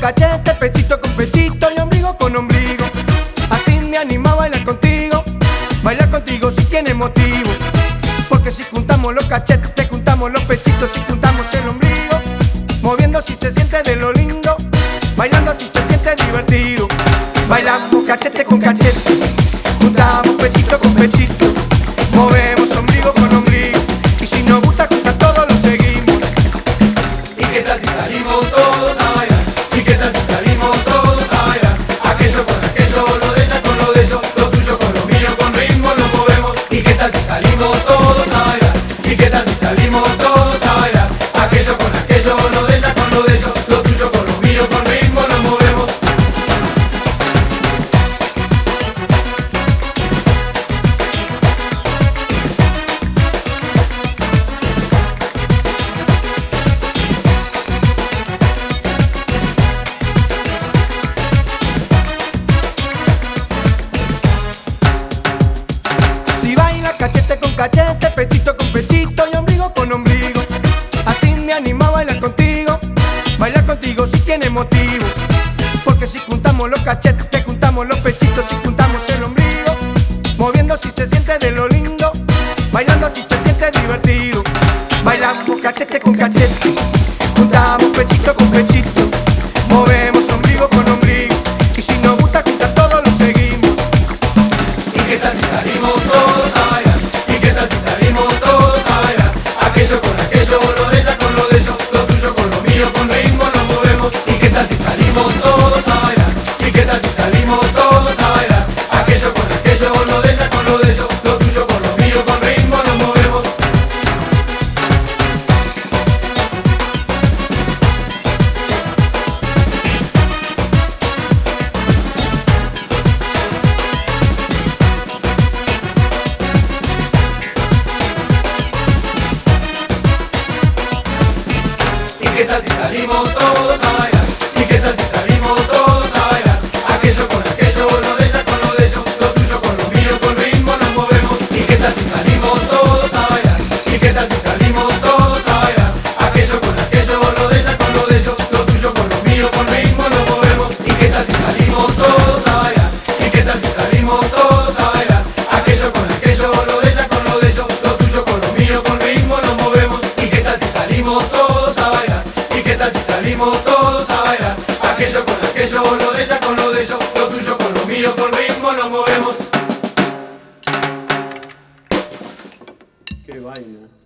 cachete, pechito con pechito y ombligo con ombligo. Así me anima a bailar contigo si tiene motivo. Porque si juntamos los cachetes, juntamos los pechitos y juntamos el ombligo, moviendo si se siente de lo lindo, bailando si se siente divertido. Bailamos cachete con cachete, juntamos pechito con pechito, movemos ombligo con ombligo, y si nos gusta juntar todo lo seguimos. ¿Y qué tal si salimos todos a bailar? ¿Y qué tal si salimos todos a bailar? Aquello con aquello, lo de ella con lo de ellos, lo tuyo con lo mío, con ritmo lo movemos. ¿Y qué tal si salimos todos a bailar? ¿Y qué tal si salimos todos a bailar? Aquello con aquello, lo de ella con lo de ellos, lo tuyo con lo mío, con ritmo lo movemos. Si baila cachete con cachete, pechito con pechito y ombligo con ombligo, así me anima a bailar contigo si tiene motivo. Porque si juntamos los cachetes, juntamos los pechitos y juntamos el ombligo, moviendo si se siente de lo lindo, bailando si se siente divertido. Bailamos cachete con cachete, juntamos pechito con pechito, movemos ombligo con ombligo, y si nos gusta juntar todo lo seguimos. ¿Y qué tal si salimos todos a bailar? ¿Y qué tal si salimos todos a bailar? Aquello con aquello, lo de ella con lo de ellos, lo tuyo con lo mío, con ritmo lo movemos. ¿Y qué tal si salimos todos a bailar? ¿Y qué tal si salimos todos a bailar? Aquello con aquello, lo de ella con lo de ellos, lo tuyo con lo mío, con ritmo lo movemos. ¿Y qué tal si salimos todos a bailar? ¿Y qué tal si salimos todos a bailar? Aquello con aquello, lo de ella con lo de ellos, lo tuyo con lo mío, con ritmo nos movemos. ¿Y qué tal si salimos todos a bailar? ¿Y qué tal si salimos todos a bailar? Aquello con aquello, lo de ella con lo de ellos, lo tuyo con lo mío, con ritmo nos movemos. ¿Y qué tal si salimos todos a bailar? ¿Y qué tal si salimos todos a bailar? Aquello con aquello, lo de ella con lo de ellos, lo tuyo con lo mío, con ritmo nos movemos. ¿Y qué tal si salimos todos a bailar? ¿Y qué tal si salimos todos a bailar? Aquello con aquello, lo de ella con lo de ellos, lo tuyo con lo mío, con ritmo nos movemos. Qué vaina.